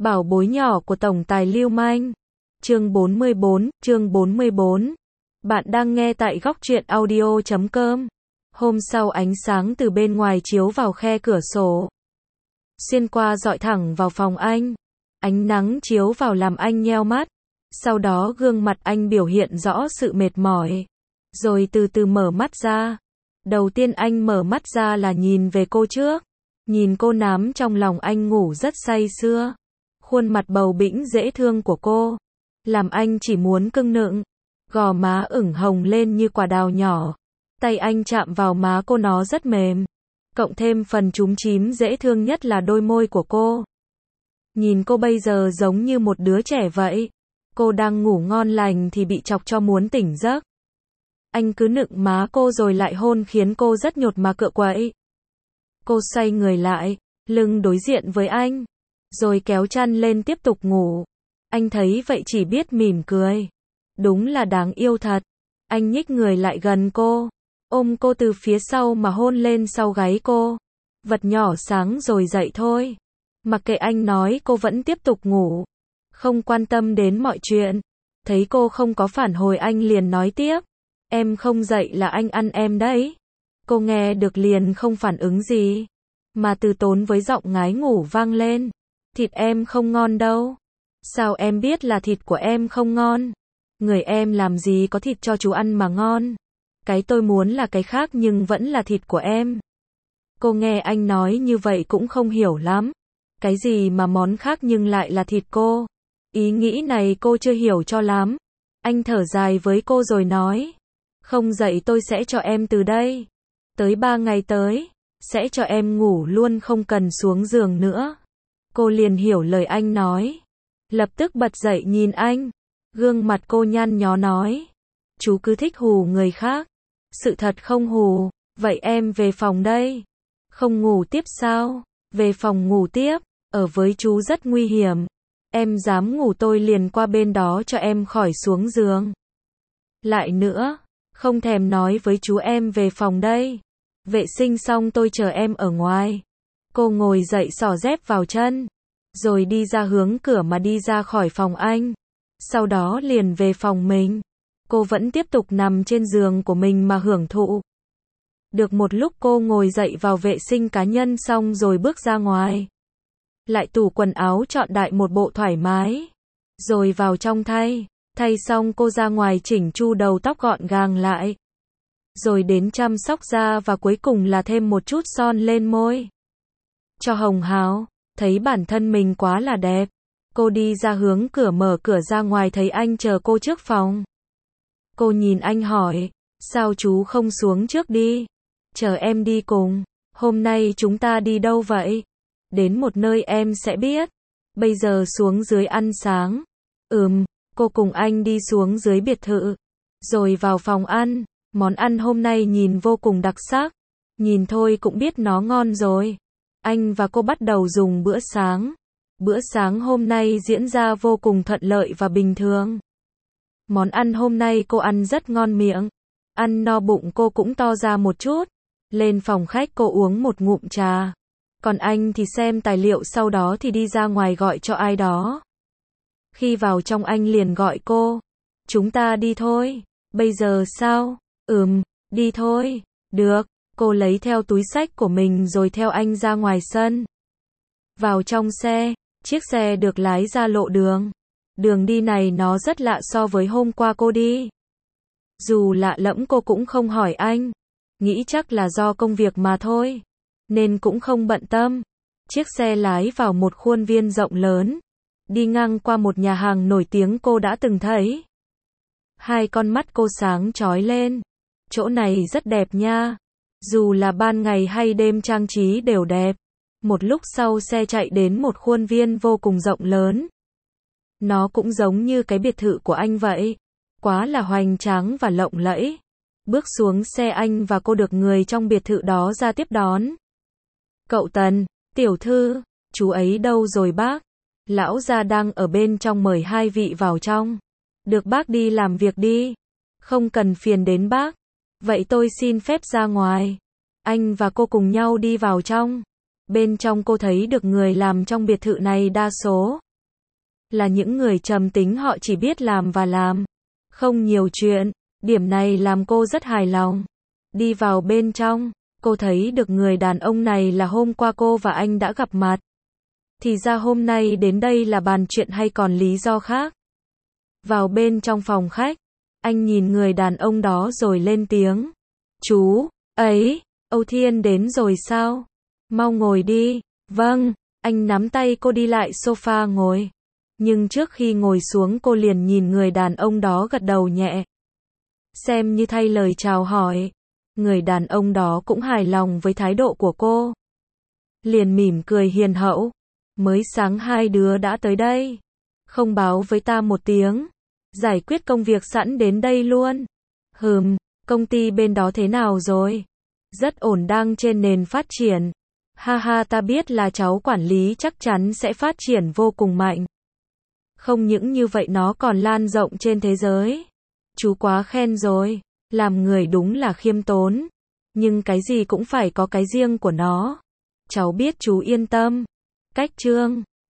Bảo bối nhỏ của tổng tài lưu manh. Chương 44. Bạn đang nghe tại góc truyện audio.com. Hôm sau ánh sáng từ bên ngoài chiếu vào khe cửa sổ, xuyên qua dọi thẳng vào phòng anh. Ánh nắng chiếu vào làm anh nheo mắt. Sau đó gương mặt anh biểu hiện rõ sự mệt mỏi. Rồi từ từ mở mắt ra. Đầu tiên anh mở mắt ra là nhìn về cô trước. Nhìn cô nắm trong lòng anh ngủ rất say sưa. Khuôn mặt bầu bĩnh dễ thương của cô làm anh chỉ muốn cưng nựng. Gò má ửng hồng lên như quả đào nhỏ. Tay anh chạm vào má cô, nó rất mềm. Cộng thêm phần chúm chím dễ thương nhất là đôi môi của cô. Nhìn cô bây giờ giống như một đứa trẻ vậy. Cô đang ngủ ngon lành thì bị chọc cho muốn tỉnh giấc. Anh cứ nựng má cô rồi lại hôn khiến cô rất nhột mà cựa quậy. Cô xoay người lại, lưng đối diện với anh, rồi kéo chăn lên tiếp tục ngủ. Anh thấy vậy chỉ biết mỉm cười. Đúng là đáng yêu thật. Anh nhích người lại gần cô, ôm cô từ phía sau mà hôn lên sau gáy cô. Vật nhỏ sáng rồi dậy thôi. Mặc kệ anh nói, cô vẫn tiếp tục ngủ, không quan tâm đến mọi chuyện. Thấy cô không có phản hồi, anh liền nói tiếp. Em không dậy là anh ăn em đấy. Cô nghe được liền không phản ứng gì, mà từ tốn với giọng ngái ngủ vang lên. Thịt em không ngon đâu. Sao em biết là thịt của em không ngon? Người em làm gì có thịt cho chú ăn mà ngon. Cái tôi muốn là cái khác nhưng vẫn là thịt của em. Cô nghe anh nói như vậy cũng không hiểu lắm. Cái gì mà món khác nhưng lại là thịt cô? Ý nghĩ này cô chưa hiểu cho lắm. Anh thở dài với cô rồi nói. Không dậy tôi sẽ cho em từ đây tới 3 ngày tới. Sẽ cho em ngủ luôn, không cần xuống giường nữa. Cô liền hiểu lời anh nói. Lập tức bật dậy nhìn anh. Gương mặt cô nhăn nhó nói. Chú cứ thích hù người khác. Sự thật không hù. Vậy em về phòng đây. Không ngủ tiếp sao? Về phòng ngủ tiếp. Ở với chú rất nguy hiểm. Em dám ngủ tôi liền qua bên đó cho em khỏi xuống giường. Lại nữa, không thèm nói với chú, em về phòng đây. Vệ sinh xong tôi chờ em ở ngoài. Cô ngồi dậy xỏ dép vào chân, rồi đi ra hướng cửa mà đi ra khỏi phòng anh. Sau đó liền về phòng mình. Cô vẫn tiếp tục nằm trên giường của mình mà hưởng thụ. Được một lúc cô ngồi dậy vào vệ sinh cá nhân xong rồi bước ra ngoài. Lại tủ quần áo chọn đại một bộ thoải mái. Rồi vào trong thay. Thay xong cô ra ngoài chỉnh chu đầu tóc gọn gàng lại. Rồi đến chăm sóc da và cuối cùng là thêm một chút son lên môi. Cho hồng hào. Thấy bản thân mình quá là đẹp. Cô đi ra hướng cửa, mở cửa ra ngoài thấy anh chờ cô trước phòng. Cô nhìn anh hỏi. Sao chú không xuống trước đi? Chờ em đi cùng. Hôm nay chúng ta đi đâu vậy? Đến một nơi em sẽ biết. Bây giờ xuống dưới ăn sáng. Cô cùng anh đi xuống dưới biệt thự. Rồi vào phòng ăn. Món ăn hôm nay nhìn vô cùng đặc sắc. Nhìn thôi cũng biết nó ngon rồi. Anh và cô bắt đầu dùng bữa sáng. Bữa sáng hôm nay diễn ra vô cùng thuận lợi và bình thường. Món ăn hôm nay cô ăn rất ngon miệng. Ăn no bụng cô cũng to ra một chút. Lên phòng khách cô uống một ngụm trà. Còn anh thì xem tài liệu, sau đó thì đi ra ngoài gọi cho ai đó. Khi vào trong anh liền gọi cô. Chúng ta đi thôi. Bây giờ sao? Đi thôi. Được. Cô lấy theo túi xách của mình rồi theo anh ra ngoài sân. Vào trong xe. Chiếc xe được lái ra lộ đường. Đường đi này nó rất lạ so với hôm qua cô đi. Dù lạ lẫm cô cũng không hỏi anh. Nghĩ chắc là do công việc mà thôi. Nên cũng không bận tâm. Chiếc xe lái vào một khuôn viên rộng lớn. Đi ngang qua một nhà hàng nổi tiếng cô đã từng thấy. Hai con mắt cô sáng chói lên. Chỗ này rất đẹp nha. Dù là ban ngày hay đêm trang trí đều đẹp. Một lúc sau xe chạy đến một khuôn viên vô cùng rộng lớn. Nó cũng giống như cái biệt thự của anh vậy. Quá là hoành tráng và lộng lẫy. Bước xuống xe anh và cô được người trong biệt thự đó ra tiếp đón. Cậu Tần, tiểu thư, chú ấy đâu rồi bác? Lão gia đang ở bên trong, mời hai vị vào trong. Được bác đi làm việc đi. Không cần phiền đến bác. Vậy tôi xin phép ra ngoài. Anh và cô cùng nhau đi vào trong. Bên trong cô thấy được người làm trong biệt thự này đa số Là những người trầm tính, họ chỉ biết làm và làm, không nhiều chuyện. Điểm này làm cô rất hài lòng. Đi vào bên trong, cô thấy được người đàn ông này là hôm qua cô và anh đã gặp mặt. Thì ra hôm nay đến đây là bàn chuyện hay còn lý do khác. Vào bên trong phòng khách, anh nhìn người đàn ông đó rồi lên tiếng. Chú, ấy, Âu Thiên đến rồi sao? Mau ngồi đi. Vâng, anh nắm tay cô đi lại sofa ngồi. Nhưng trước khi ngồi xuống cô liền nhìn người đàn ông đó gật đầu nhẹ. Xem như thay lời chào hỏi. Người đàn ông đó cũng hài lòng với thái độ của cô. Liền mỉm cười hiền hậu. Mới sáng hai đứa đã tới đây. Không báo với ta một tiếng. Giải quyết công việc sẵn đến đây luôn. Công ty bên đó thế nào rồi? Rất ổn, đang trên nền phát triển. Ha ha, ta biết là cháu quản lý chắc chắn sẽ phát triển vô cùng mạnh. Không những như vậy nó còn lan rộng trên thế giới. Chú quá khen rồi. Làm người đúng là khiêm tốn. Nhưng cái gì cũng phải có cái riêng của nó. Cháu biết, chú yên tâm. Cách Trương